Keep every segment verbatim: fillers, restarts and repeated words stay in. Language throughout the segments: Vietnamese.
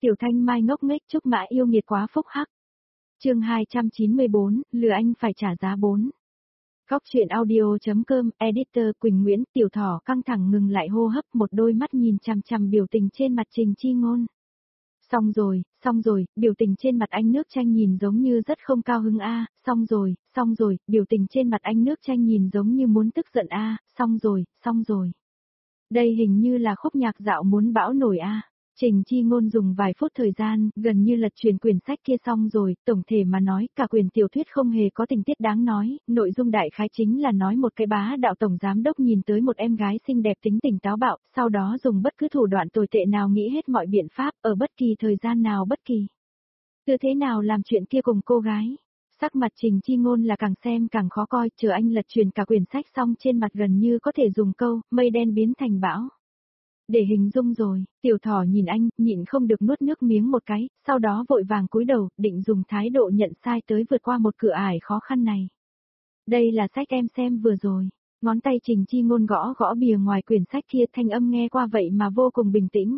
Tiểu Thanh Mai ngốc nghếch Trúc Mã yêu nghiệt quá phúc hắc. Chương hai trăm chín mươi bốn, lừa anh phải trả giá bốn. Góc truyện audio.com, editor Quỳnh Nguyễn. Tiểu Thỏ căng thẳng ngừng lại hô hấp, một đôi mắt nhìn chằm chằm biểu tình trên mặt Trình Chi Ngôn. Xong rồi, xong rồi, biểu tình trên mặt anh nước chanh nhìn giống như rất không cao hứng a, xong rồi, xong rồi, biểu tình trên mặt anh nước chanh nhìn giống như muốn tức giận a, xong rồi, xong rồi. Đây hình như là khúc nhạc dạo muốn bão nổi a. Trình Chi Ngôn dùng vài phút thời gian, gần như lật truyền quyển sách kia xong rồi, tổng thể mà nói, cả quyển tiểu thuyết không hề có tình tiết đáng nói, nội dung đại khái chính là nói một cái bá đạo tổng giám đốc nhìn tới một em gái xinh đẹp tính tình táo bạo, sau đó dùng bất cứ thủ đoạn tồi tệ nào nghĩ hết mọi biện pháp, ở bất kỳ thời gian nào bất kỳ. Từ thế nào làm chuyện kia cùng cô gái. Sắc mặt Trình Chi Ngôn là càng xem càng khó coi, chờ anh lật truyền cả quyển sách xong trên mặt gần như có thể dùng câu, mây đen biến thành bão. Để hình dung rồi, Tiểu Thỏ nhìn anh, nhịn không được nuốt nước miếng một cái, sau đó vội vàng cúi đầu, định dùng thái độ nhận sai tới vượt qua một cửa ải khó khăn này. Đây là sách em xem vừa rồi. Ngón tay Trình Chi Ngôn gõ gõ bìa ngoài quyển sách kia, thanh âm nghe qua vậy mà vô cùng bình tĩnh.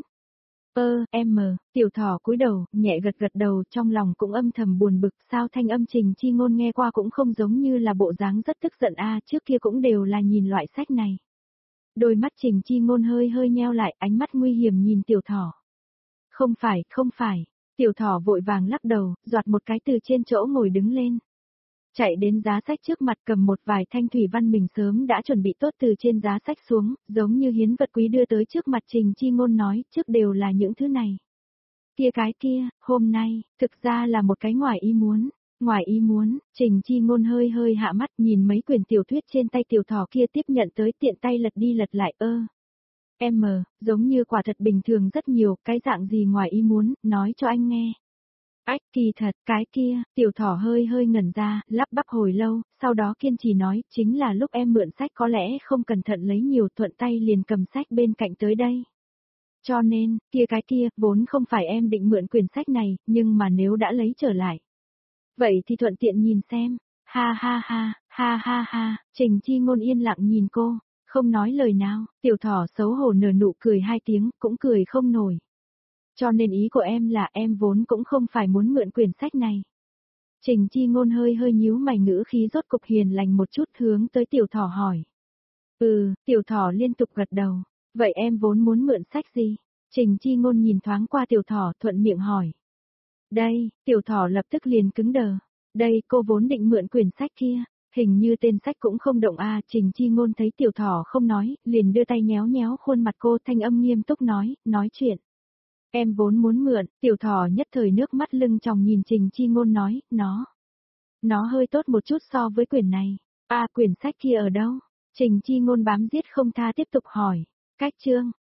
Ơ, em mờ, Tiểu Thỏ cúi đầu, nhẹ gật gật đầu, trong lòng cũng âm thầm buồn bực, sao thanh âm Trình Chi Ngôn nghe qua cũng không giống như là bộ dáng rất tức giận a, trước kia cũng đều là nhìn loại sách này. Đôi mắt Trình Chi Ngôn hơi hơi nheo lại, ánh mắt nguy hiểm nhìn Tiểu Thỏ. Không phải, không phải. Tiểu Thỏ vội vàng lắc đầu, giọt một cái từ trên chỗ ngồi đứng lên. Chạy đến giá sách trước mặt cầm một vài thanh thủy văn mình sớm đã chuẩn bị tốt từ trên giá sách xuống, giống như hiến vật quý đưa tới trước mặt Trình Chi Ngôn nói, trước đều là những thứ này. Kia cái kia, hôm nay, thực ra là một cái ngoài ý muốn. Ngoài ý muốn, Trình Chi Ngôn hơi hơi hạ mắt nhìn mấy quyển tiểu thuyết trên tay Tiểu Thỏ kia tiếp nhận tới tiện tay lật đi lật lại ơ. Em mờ, giống như quả thật bình thường rất nhiều, cái dạng gì ngoài ý muốn, nói cho anh nghe. Ách kỳ thật, cái kia, Tiểu Thỏ hơi hơi ngẩn ra, lắp bắp hồi lâu, sau đó kiên trì nói, chính là lúc em mượn sách có lẽ không cẩn thận lấy nhiều thuận tay liền cầm sách bên cạnh tới đây. Cho nên, kia cái kia, vốn không phải em định mượn quyển sách này, nhưng mà nếu đã lấy trở lại. Vậy thì thuận tiện nhìn xem, ha ha ha, ha ha ha, Trình Chi Ngôn yên lặng nhìn cô, không nói lời nào, Tiểu Thỏ xấu hổ nở nụ cười hai tiếng, cũng cười không nổi. Cho nên ý của em là em vốn cũng không phải muốn mượn quyển sách này. Trình Chi Ngôn hơi hơi nhíu mày ngữ khí rốt cục hiền lành một chút hướng tới Tiểu Thỏ hỏi. Ừ, Tiểu Thỏ liên tục gật đầu, vậy em vốn muốn mượn sách gì? Trình Chi Ngôn nhìn thoáng qua Tiểu Thỏ thuận miệng hỏi. Đây, Tiểu Thỏ lập tức liền cứng đờ. Đây, cô vốn định mượn quyển sách kia, hình như tên sách cũng không động a. Trình Chi Ngôn thấy Tiểu Thỏ không nói, liền đưa tay nhéo nhéo khuôn mặt cô, thanh âm nghiêm túc nói, nói chuyện. Em vốn muốn mượn, Tiểu Thỏ nhất thời nước mắt lưng tròng nhìn Trình Chi Ngôn nói, nó. Nó hơi tốt một chút so với quyển này. A, quyển sách kia ở đâu? Trình Chi Ngôn bám giết không tha tiếp tục hỏi. Cách chương,